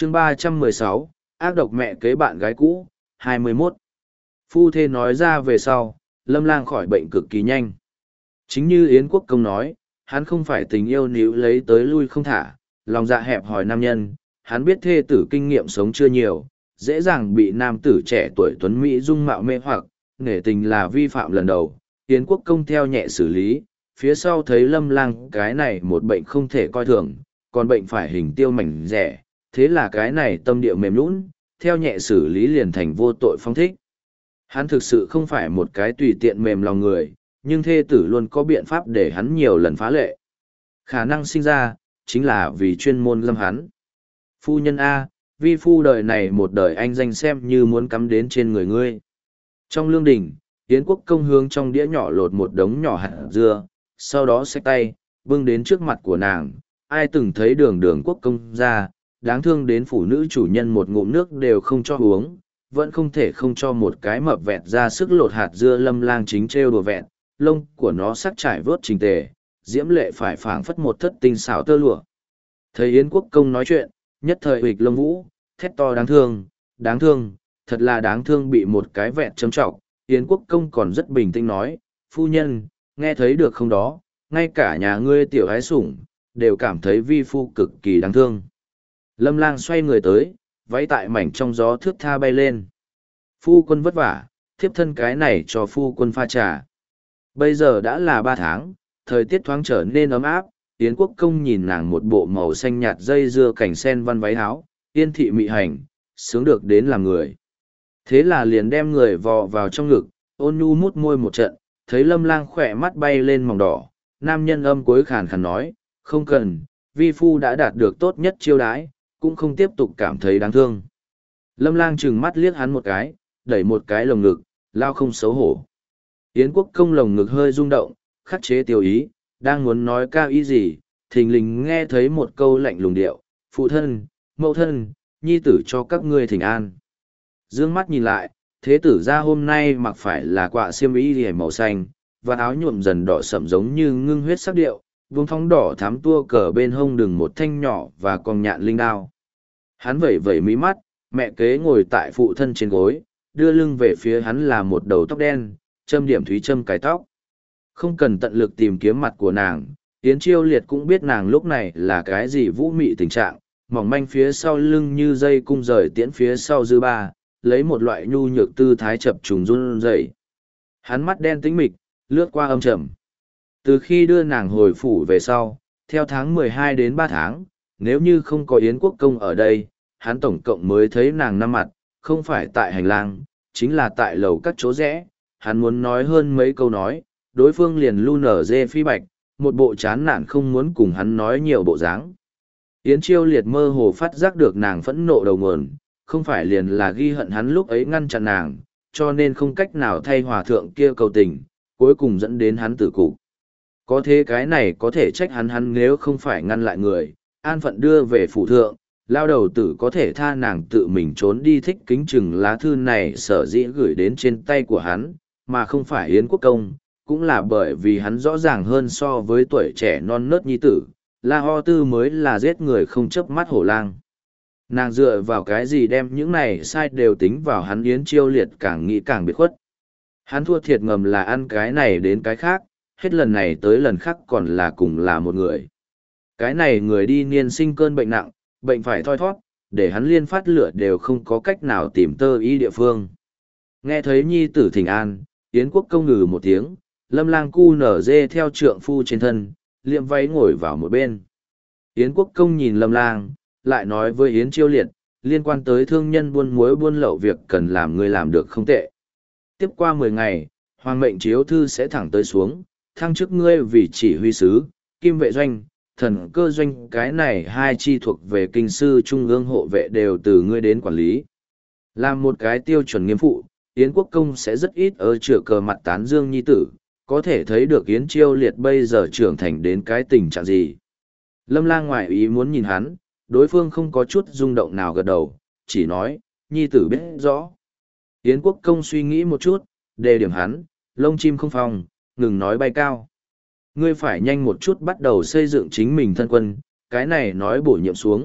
chương 316, ác độc mẹ kế bạn gái cũ, 21. Phu thê nói ra về sau, Lâm Lang khỏi bệnh cực kỳ nhanh. Chính như Yến Quốc Công nói, hắn không phải tình yêu níu lấy tới lui không thả, lòng dạ hẹp hòi nam nhân, hắn biết thê tử kinh nghiệm sống chưa nhiều, dễ dàng bị nam tử trẻ tuổi tuấn Mỹ dung mạo mê hoặc, nể tình là vi phạm lần đầu. Yến Quốc Công theo nhẹ xử lý, phía sau thấy Lâm Lang cái này một bệnh không thể coi thường, còn bệnh phải hình tiêu mảnh rẻ, thế là cái này tâm địa mềm nhũn, theo nhẹ xử lý liền thành vô tội phong thích. Hắn thực sự không phải một cái tùy tiện mềm lòng người, nhưng thê tử luôn có biện pháp để hắn nhiều lần phá lệ. Khả năng sinh ra, chính là vì chuyên môn lâm hắn. Phu nhân A, vi phu đời này một đời anh danh xem như muốn cắm đến trên người ngươi. Trong lương đình, Yến Quốc Công hướng trong đĩa nhỏ lột một đống nhỏ hạt dưa, sau đó xách tay, bưng đến trước mặt của nàng. Ai từng thấy đường Quốc Công ra, đáng thương đến phụ nữ chủ nhân một ngụm nước đều không cho uống, vẫn không thể không cho một cái mập vẹt ra sức lột hạt dưa. Lâm Lang chính trêu đùa vẹn, lông của nó sắc trải vớt trình tề, diễm lệ phải phảng phất một thất tinh xảo tơ lụa. Thấy Yến Quốc Công nói chuyện, nhất thời huỵch lông vũ, thét to đáng thương, thật là đáng thương, bị một cái vẹn châm trọng. Yến Quốc Công còn rất bình tĩnh nói, phu nhân, nghe thấy được không đó, ngay cả nhà ngươi tiểu ái sủng, đều cảm thấy vi phu cực kỳ đáng thương. Lâm Lang xoay người tới, váy tại mảnh trong gió thước tha bay lên. Phu quân vất vả, thiếp thân cái này cho phu quân pha trà. Bây giờ đã là 3 tháng, thời tiết thoáng trở nên ấm áp. Yến Quốc Công nhìn nàng một bộ màu xanh nhạt dây dưa cảnh sen văn váy áo, yên thị mị hành, sướng được đến làm người. Thế là liền đem người vò vào trong ngực, ôn nhu mút môi một trận, thấy Lâm Lang khỏe mắt bay lên mỏng đỏ. Nam nhân âm cuối khàn khàn nói, không cần, vi phu đã đạt được tốt nhất chiêu đãi, cũng không tiếp tục cảm thấy đáng thương. Lâm Lang trừng mắt liếc hắn một cái, đẩy một cái lồng ngực, lao không xấu hổ. Yến Quốc Công lồng ngực hơi rung động, khắc chế tiêu ý, đang muốn nói cao ý gì, thình lình nghe thấy một câu lạnh lùng điệu, phụ thân, mẫu thân, nhi tử cho các ngươi thỉnh an. Dương mắt nhìn lại, thế tử ra hôm nay mặc phải là quạ xiêm y liễu màu xanh, và áo nhuộm dần đỏ sậm giống như ngưng huyết sắc điệu, vùng thong đỏ thám tua cờ bên hông đừng một thanh nhỏ và con nhạn linh đao. Hắn vẩy vẩy mí mắt, mẹ kế ngồi tại phụ thân trên gối, đưa lưng về phía hắn là một đầu tóc đen, châm điểm thúy châm cái tóc. Không cần tận lực tìm kiếm mặt của nàng, Yến Chiêu Liệt cũng biết nàng lúc này là cái gì vũ mị tình trạng, mỏng manh phía sau lưng như dây cung rời tiễn phía sau dư ba, lấy một loại nhu nhược tư thái chập trùng run rẩy. Hắn mắt đen tĩnh mịch, lướt qua âm trầm. Từ khi đưa nàng hồi phủ về sau, theo tháng 12 đến 3 tháng, nếu như không có Yến Quốc Công ở đây, hắn tổng cộng mới thấy nàng 5 mặt, không phải tại hành lang, chính là tại lầu các chỗ rẽ. Hắn muốn nói hơn mấy câu nói, đối phương liền lu nở dê phi bạch, một bộ chán nản không muốn cùng hắn nói nhiều bộ dáng. Yến Chiêu Liệt mơ hồ phát giác được nàng phẫn nộ đầu nguồn, không phải liền là ghi hận hắn lúc ấy ngăn chặn nàng, cho nên không cách nào thay hòa thượng kia cầu tình, cuối cùng dẫn đến hắn tử cục. Có thế cái này có thể trách hắn nếu không phải ngăn lại người, an phận đưa về phủ thượng, lao đầu tử có thể tha nàng tự mình trốn đi. Thích Kính chừng lá thư này sở dĩ gửi đến trên tay của hắn, mà không phải Yến Quốc Công, cũng là bởi vì hắn rõ ràng hơn so với tuổi trẻ non nớt nhi tử, La Ho Tư mới là giết người không chớp mắt hổ lang. Nàng dựa vào cái gì đem những này sai đều tính vào hắn. Yến Chiêu Liệt càng nghĩ càng biệt khuất. Hắn thua thiệt ngầm là ăn cái này đến cái khác, hết lần này tới lần khác còn là cùng là một người. Cái này người đi niên sinh cơn bệnh nặng, bệnh phải thoi thoát, để hắn liên phát lửa đều không có cách nào tìm tơ y địa phương. Nghe thấy nhi tử thỉnh an, Yến Quốc Công ngừ một tiếng, Lâm Lang cu nở dê theo trượng phu trên thân, liệm váy ngồi vào một bên. Yến Quốc Công nhìn Lâm Lang, lại nói với Yến Chiêu Liệt, liên quan tới thương nhân buôn muối buôn lậu việc cần làm người làm được không tệ. Tiếp qua 10 ngày, Hoàng mệnh chiếu thư sẽ thẳng tới xuống, thăng chức ngươi vì chỉ huy sứ, kim vệ doanh, thần cơ doanh, cái này hai chi thuộc về kinh sư trung ương hộ vệ đều từ ngươi đến quản lý. Làm một cái tiêu chuẩn nghiêm phụ, Yến Quốc Công sẽ rất ít ở chữa cờ mặt tán dương nhi tử, có thể thấy được Yến Chiêu Liệt bây giờ trưởng thành đến cái tình trạng gì. Lâm Lang ngoại ý muốn nhìn hắn, đối phương không có chút rung động nào gật đầu, chỉ nói, nhi tử biết rõ. Yến Quốc Công suy nghĩ một chút, đề điểm hắn, lông chim không phòng, ngừng nói bay cao. Ngươi phải nhanh một chút bắt đầu xây dựng chính mình thân quân, cái này nói bổ nhiệm xuống,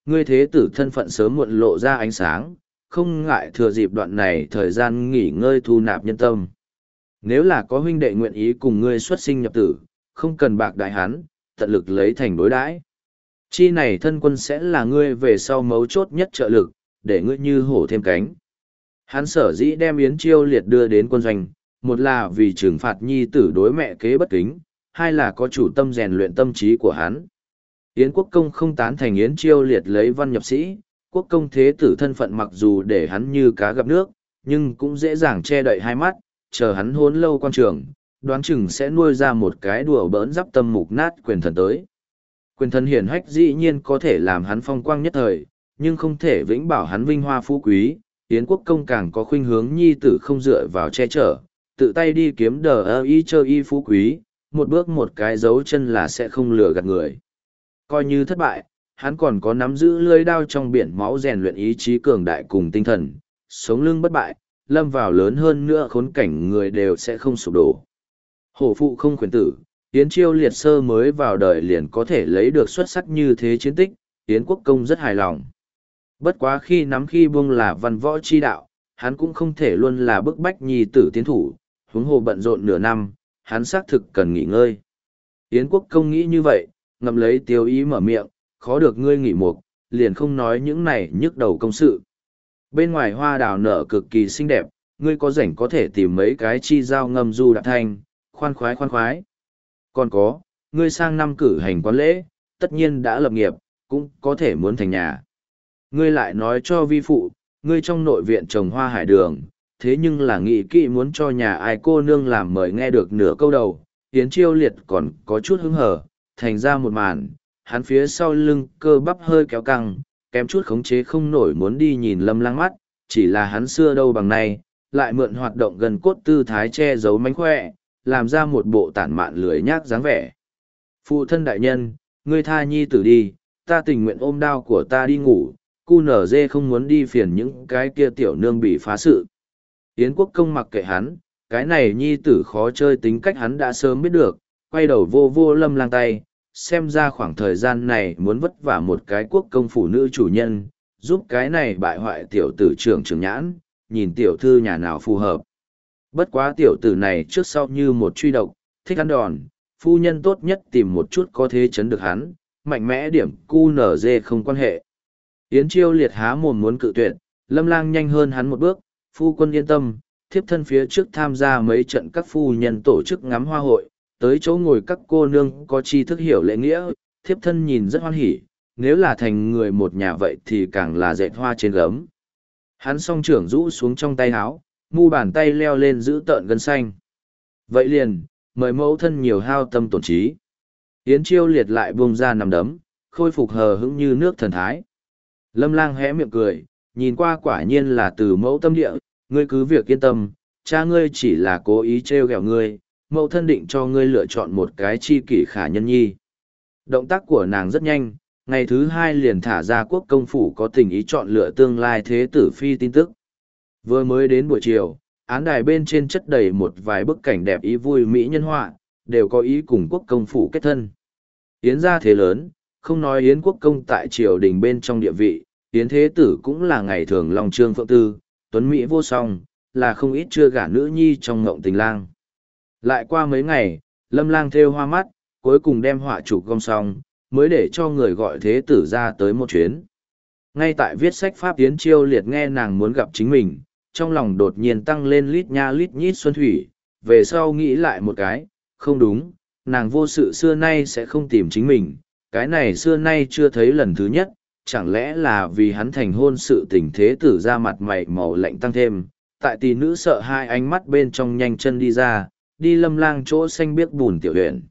ngươi thế tử thân phận sớm muộn lộ ra ánh sáng, không ngại thừa dịp đoạn này thời gian nghỉ ngơi thu nạp nhân tâm. Nếu là có huynh đệ nguyện ý cùng ngươi xuất sinh nhập tử, không cần bạc đại hắn, tận lực lấy thành đối đãi. Chi này thân quân sẽ là ngươi về sau mấu chốt nhất trợ lực, để ngươi như hổ thêm cánh. Hắn sở dĩ đem Yến Chiêu Liệt đưa đến quân doanh, một là vì trừng phạt nhi tử đối mẹ kế bất kính, hai là có chủ tâm rèn luyện tâm trí của hắn. Yến Quốc Công không tán thành Yến Chiêu Liệt lấy văn nhập sĩ, Quốc Công thế tử thân phận mặc dù để hắn như cá gặp nước, nhưng cũng dễ dàng che đậy hai mắt, chờ hắn hôn lâu quan trường, đoán chừng sẽ nuôi ra một cái đùa bỡn giáp tâm mục nát quyền thần tới. Quyền thần hiển hách dĩ nhiên có thể làm hắn phong quang nhất thời, nhưng không thể vĩnh bảo hắn vinh hoa phú quý. Yến Quốc Công càng có khuynh hướng nhi tử không dựa vào che chở, tự tay đi kiếm đờ y chơi y phú quý, một bước một cái dấu chân là sẽ không lừa gạt người. Coi như thất bại, hắn còn có nắm giữ lưỡi đao trong biển máu rèn luyện ý chí cường đại cùng tinh thần, sống lưng bất bại, lâm vào lớn hơn nữa khốn cảnh người đều sẽ không sụp đổ. Hổ phụ không khuyến tử, Yến Chiêu Liệt sơ mới vào đời liền có thể lấy được xuất sắc như thế chiến tích, Yến Quốc Công rất hài lòng. Bất quá khi nắm khi buông là văn võ chi đạo, hắn cũng không thể luôn là bức bách nhi tử tiến thủ, huống hồ bận rộn nửa năm, hắn xác thực cần nghỉ ngơi. Yến Quốc Công nghĩ như vậy, ngậm lấy tiêu ý mở miệng, khó được ngươi nghỉ mục, liền không nói những này nhức đầu công sự. Bên ngoài hoa đào nở cực kỳ xinh đẹp, ngươi có rảnh có thể tìm mấy cái chi dao ngâm du đạp thanh, khoan khoái khoan khoái. Còn có, ngươi sang năm cử hành quán lễ, tất nhiên đã lập nghiệp, cũng có thể muốn thành nhà. Ngươi lại nói cho vi phụ, ngươi trong nội viện trồng hoa hải đường, thế nhưng là nghĩ kỵ muốn cho nhà ai cô nương làm mời nghe được nửa câu đầu, Yến Chiêu Liệt còn có chút hứng hở, thành ra một màn, hắn phía sau lưng cơ bắp hơi kéo căng, kém chút khống chế không nổi muốn đi nhìn Lâm Lang mắt, chỉ là hắn xưa đâu bằng này, lại mượn hoạt động gần cốt tư thái che giấu mánh khỏe, làm ra một bộ tản mạn lười nhác dáng vẻ. Phụ thân đại nhân, ngươi tha nhi tử đi, ta tình nguyện ôm đao của ta đi ngủ, cu nở dê không muốn đi phiền những cái kia tiểu nương bị phá sự. Yến Quốc Công mặc kệ hắn, cái này nhi tử khó chơi tính cách hắn đã sớm biết được, quay đầu vô vô Lâm Lang tay, xem ra khoảng thời gian này muốn vất vả một cái quốc công phụ nữ chủ nhân, giúp cái này bại hoại tiểu tử trưởng trưởng nhãn, nhìn tiểu thư nhà nào phù hợp. Bất quá tiểu tử này trước sau như một truy độc, thích ăn đòn, phu nhân tốt nhất tìm một chút có thế chấn được hắn, mạnh mẽ điểm cu nở dê không quan hệ. Yến Chiêu Liệt há mồm muốn cự tuyệt, Lâm Lang nhanh hơn hắn một bước, phu quân yên tâm, thiếp thân phía trước tham gia mấy trận các phu nhân tổ chức ngắm hoa hội, tới chỗ ngồi các cô nương có tri thức hiểu lễ nghĩa, thiếp thân nhìn rất hoan hỉ, nếu là thành người một nhà vậy thì càng là dệt hoa trên gấm. Hắn song trưởng rũ xuống trong tay háo, mu bàn tay leo lên giữ tợn gân xanh. Vậy liền, mời mẫu thân nhiều hao tâm tổn trí. Yến Chiêu Liệt lại buông ra nằm đấm, khôi phục hờ hững như nước thần thái. Lâm Lang hé miệng cười, nhìn qua quả nhiên là từ mẫu tâm địa, ngươi cứ việc yên tâm, cha ngươi chỉ là cố ý trêu ghẹo ngươi, mẫu thân định cho ngươi lựa chọn một cái chi kỷ khả nhân nhi. Động tác của nàng rất nhanh, ngày thứ hai liền thả ra quốc công phủ có tình ý chọn lựa tương lai thế tử phi tin tức. Vừa mới đến buổi chiều, án đài bên trên chất đầy một vài bức cảnh đẹp ý vui mỹ nhân họa, đều có ý cùng quốc công phủ kết thân. Yến gia thế lớn, không nói Yến quốc công tại triều đình bên trong địa vị, Yến thế tử cũng là ngày thường lòng trương phượng tư, tuấn mỹ vô song, là không ít chưa gả nữ nhi trong ngộng tình lang. Lại qua mấy ngày, Lâm Lang thêu hoa mắt, cuối cùng đem họa chụp gom xong, mới để cho người gọi thế tử ra tới một chuyến. Ngay tại viết sách pháp Yến Chiêu Liệt nghe nàng muốn gặp chính mình, trong lòng đột nhiên tăng lên lít nha lít nhít xuân thủy, về sau nghĩ lại một cái, không đúng, nàng vô sự xưa nay sẽ không tìm chính mình, cái này xưa nay chưa thấy lần thứ nhất, chẳng lẽ là vì hắn thành hôn sự tình thế tử ra mặt mày màu lạnh tăng thêm, tại tỷ nữ sợ hai ánh mắt bên trong nhanh chân đi ra, đi Lâm Lang chỗ xanh biếc bùn tiểu huyện.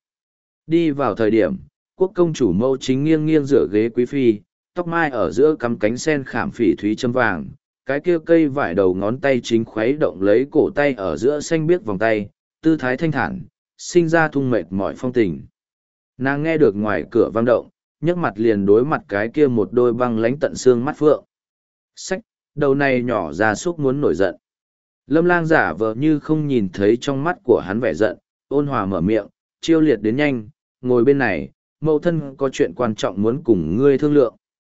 Đi vào thời điểm, quốc công chủ mâu chính nghiêng nghiêng dựa ghế quý phi, tóc mai ở giữa cắm cánh sen khảm phỉ thúy châm vàng, cái kia cây vải đầu ngón tay chính khuấy động lấy cổ tay ở giữa xanh biếc vòng tay, tư thái thanh thản, sinh ra thung mệt mỏi phong tình. Nàng nghe được ngoài cửa vang động, nhấc mặt liền đối mặt cái kia một đôi băng lánh tận xương mắt phượng. Sách, đầu này nhỏ ra súc muốn nổi giận. Lâm Lang giả vờ như không nhìn thấy trong mắt của hắn vẻ giận, ôn hòa mở miệng, Chiêu Liệt đến nhanh, ngồi bên này, mẫu thân có chuyện quan trọng muốn cùng ngươi thương lượng.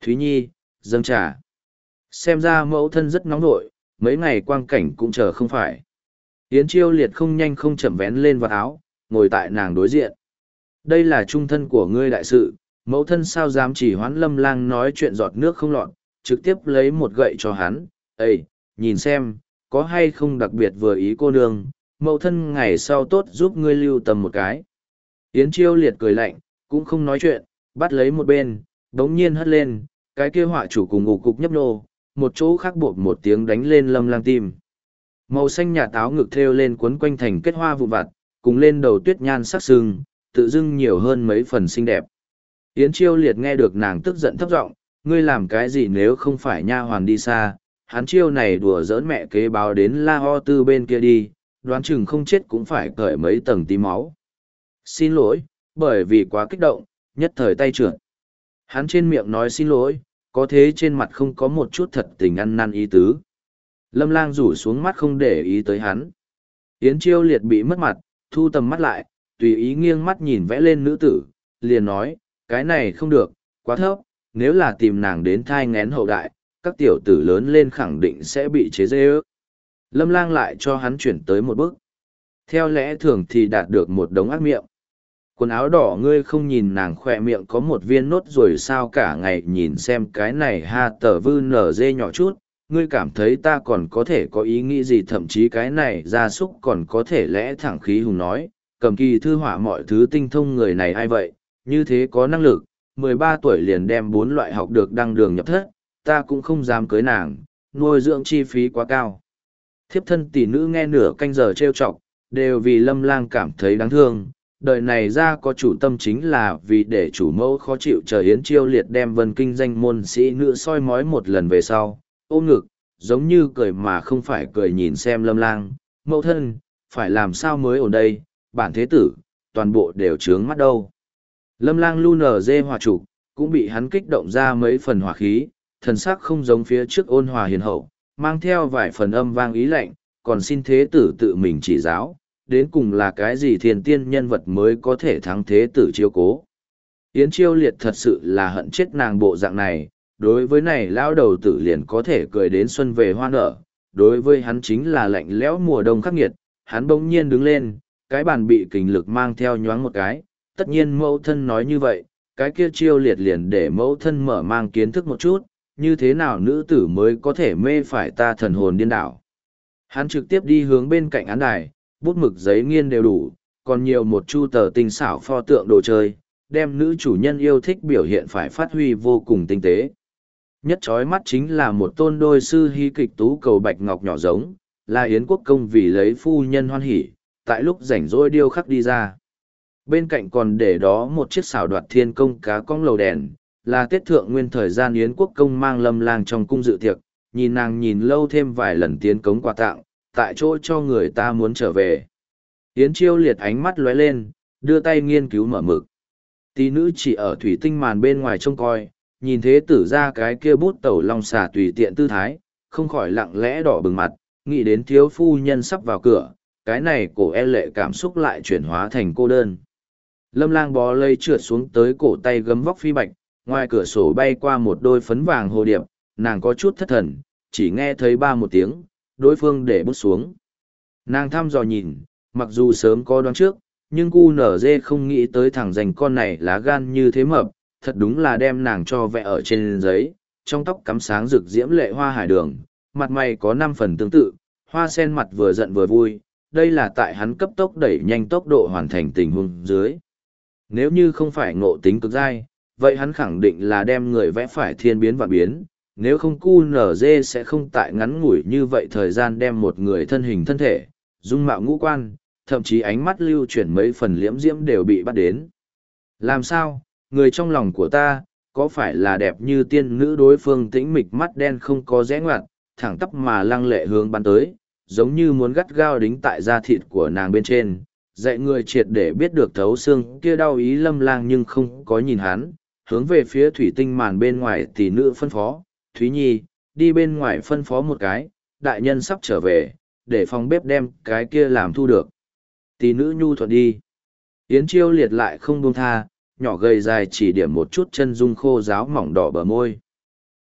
Thúy Nhi, dâng trà. Xem ra mẫu thân rất nóng nội, mấy ngày quang cảnh cũng chờ không phải. Yến Chiêu Liệt không nhanh không chậm vén lên vạt áo, ngồi tại nàng đối diện. Đây là trung thân của ngươi đại sự, mẫu thân sao dám chỉ hoãn Lâm Lang nói chuyện giọt nước không lọt, trực tiếp lấy một gậy cho hắn. Ê, nhìn xem, có hay không đặc biệt vừa ý cô nương, mẫu thân ngày sau tốt giúp ngươi lưu tâm một cái. Yến Chiêu Liệt cười lạnh, cũng không nói chuyện, bắt lấy một bên, đống nhiên hất lên, cái kia họa chủ cùng ngủ cục nhấp nô, một chỗ khác bột một tiếng đánh lên Lâm Lang tim. Màu xanh nhà táo ngực thêu lên quấn quanh thành kết hoa vụ vặt, cùng lên đầu tuyết nhan sắc sưng, tự dưng nhiều hơn mấy phần xinh đẹp. Yến Chiêu Liệt nghe được nàng tức giận thấp giọng, ngươi làm cái gì nếu không phải nha hoàn đi xa, hắn chiêu này đùa giỡn mẹ kế báo đến La Ho Tư bên kia đi, đoán chừng không chết cũng phải cởi mấy tầng tí máu. Xin lỗi, bởi vì quá kích động, nhất thời tay trượt. Hắn trên miệng nói xin lỗi, có thế trên mặt không có một chút thật tình ăn năn ý tứ. Lâm Lang rủ xuống mắt không để ý tới hắn. Yến Chiêu Liệt bị mất mặt, thu tầm mắt lại, tùy ý nghiêng mắt nhìn vẽ lên nữ tử, liền nói, cái này không được, quá thấp, nếu là tìm nàng đến thai ngén hậu đại, các tiểu tử lớn lên khẳng định sẽ bị chế dê ước. Lâm Lang lại cho hắn chuyển tới một bước. Theo lẽ thường thì đạt được một đống ác miệng. Quần áo đỏ ngươi không nhìn nàng khỏe miệng có một viên nốt rồi sao cả ngày nhìn xem cái này ha tờ vư nở dê nhỏ chút, ngươi cảm thấy ta còn có thể có ý nghĩ gì thậm chí cái này gia súc còn có thể lẽ thẳng khí hùng nói, cầm kỳ thư họa mọi thứ tinh thông người này ai vậy, như thế có năng lực, 13 tuổi liền đem 4 loại học được đăng đường nhập thất, ta cũng không dám cưới nàng, nuôi dưỡng chi phí quá cao. Thiếp thân tỷ nữ nghe nửa canh giờ trêu chọc, đều vì Lâm Lang cảm thấy đáng thương, đời này ra có chủ tâm chính là vì để chủ mẫu khó chịu chờ Yến Chiêu Liệt đem Vân Kinh danh môn sĩ nữ soi mói một lần về sau, ôm ngực, giống như cười mà không phải cười nhìn xem Lâm Lang, mẫu thân, phải làm sao mới ổn đây, bản thế tử, toàn bộ đều trướng mắt đâu. Lâm Lang lu nở dê hòa trục, cũng bị hắn kích động ra mấy phần hỏa khí, thần sắc không giống phía trước ôn hòa hiền hậu, mang theo vài phần âm vang ý lạnh, còn xin thế tử tự mình chỉ giáo, đến cùng là cái gì thiên tiên nhân vật mới có thể thắng thế tử chiêu cố. Yến Chiêu Liệt thật sự là hận chết nàng bộ dạng này, đối với này lão đầu tử liền có thể cười đến xuân về hoa nở, đối với hắn chính là lạnh lẽo mùa đông khắc nghiệt, hắn bỗng nhiên đứng lên, cái bàn bị kình lực mang theo nhoáng một cái, tất nhiên mẫu thân nói như vậy, cái kia Chiêu Liệt liền để mẫu thân mở mang kiến thức một chút, như thế nào nữ tử mới có thể mê phải ta thần hồn điên đảo. Hắn trực tiếp đi hướng bên cạnh án đài, bút mực giấy nghiên đều đủ, còn nhiều một chu tờ tinh xảo pho tượng đồ chơi, đem nữ chủ nhân yêu thích biểu hiện phải phát huy vô cùng tinh tế. Nhất chói mắt chính là một tôn đôi sư hy kịch tú cầu bạch ngọc nhỏ giống, là Yến Quốc công vì lấy phu nhân hoan hỉ, tại lúc rảnh rỗi điêu khắc đi ra. Bên cạnh còn để đó một chiếc xảo đoạt thiên công cá cong lầu đèn, là Tết thượng nguyên thời gian Yến Quốc công mang Lâm Lang trong cung dự tiệc, nhìn nàng nhìn lâu thêm vài lần tiến cống quà tặng, tại chỗ cho người ta muốn trở về. Yến Chiêu Liệt ánh mắt lóe lên, đưa tay nghiên cứu mở mực. Tí nữ chỉ ở thủy tinh màn bên ngoài trông coi, nhìn thế tử ra cái kia bút tẩu long xà tùy tiện tư thái, không khỏi lặng lẽ đỏ bừng mặt, nghĩ đến thiếu phu nhân sắp vào cửa, cái này cổ e lệ cảm xúc lại chuyển hóa thành cô đơn. Lâm Lang bó lây trượt xuống tới cổ tay gấm vóc phi bạch, ngoài cửa sổ bay qua một đôi phấn vàng hồ điệp, nàng có chút thất thần, chỉ nghe thấy ba một tiếng, đối phương để bút xuống. Nàng thăm dò nhìn, mặc dù sớm có đoán trước, nhưng cu nở dê không nghĩ tới thằng dành con này lá gan như thế mập, thật đúng là đem nàng cho vẽ ở trên giấy, trong tóc cắm sáng rực diễm lệ hoa hải đường, mặt mày có 5 phần tương tự, hoa sen mặt vừa giận vừa vui, đây là tại hắn cấp tốc đẩy nhanh tốc độ hoàn thành tình huống dưới. Nếu như không phải ngộ tính cực dai, vậy hắn khẳng định là đem người vẽ phải thiên biến và biến, nếu không QNZ sẽ không tại ngắn ngủi như vậy thời gian đem một người thân hình thân thể, dung mạo ngũ quan, thậm chí ánh mắt lưu chuyển mấy phần liễm diễm đều bị bắt đến. Làm sao, người trong lòng của ta, có phải là đẹp như tiên nữ đối phương tĩnh mịch mắt đen không có rẽ ngoặt, thẳng tắp mà lăng lệ hướng bắn tới, giống như muốn gắt gao đính tại da thịt của nàng bên trên, dạy người triệt để biết được thấu xương kia đau ý Lâm Lang nhưng không có nhìn hắn, hướng về phía thủy tinh màn bên ngoài tỷ nữ phân phó, Thúy Nhi, đi bên ngoài phân phó một cái, đại nhân sắp trở về, để phòng bếp đem cái kia làm thu được. Tỷ nữ nhu thuận đi. Yến Chiêu Liệt lại không buông tha, nhỏ gầy dài chỉ điểm một chút chân dung khô ráo mỏng đỏ bờ môi,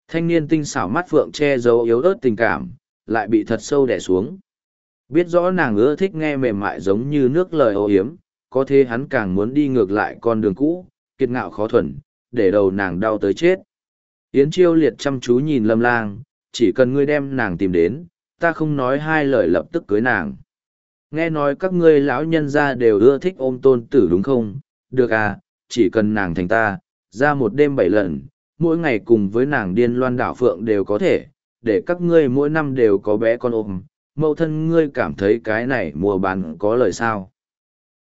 Thanh niên tinh xảo mắt phượng che giấu yếu ớt tình cảm, lại bị thật sâu đè xuống. Biết rõ nàng ưa thích nghe mềm mại giống như nước lời ô hiếm, có thế hắn càng muốn đi ngược lại con đường cũ, kiệt ngạo khó thuần, để đầu nàng đau tới chết. Yến Chiêu Liệt chăm chú nhìn Lâm Lang, chỉ cần ngươi đem nàng tìm đến, ta không nói hai lời lập tức cưới nàng. Nghe nói các ngươi lão nhân gia đều ưa thích ôm tôn tử đúng không? Được à, chỉ cần nàng thành ta, ra một đêm 7 lần, mỗi ngày cùng với nàng điên loan đảo phượng đều có thể, để các ngươi mỗi năm đều có bé con ôm. Mẫu thân ngươi cảm thấy cái này mua bán có lời sao?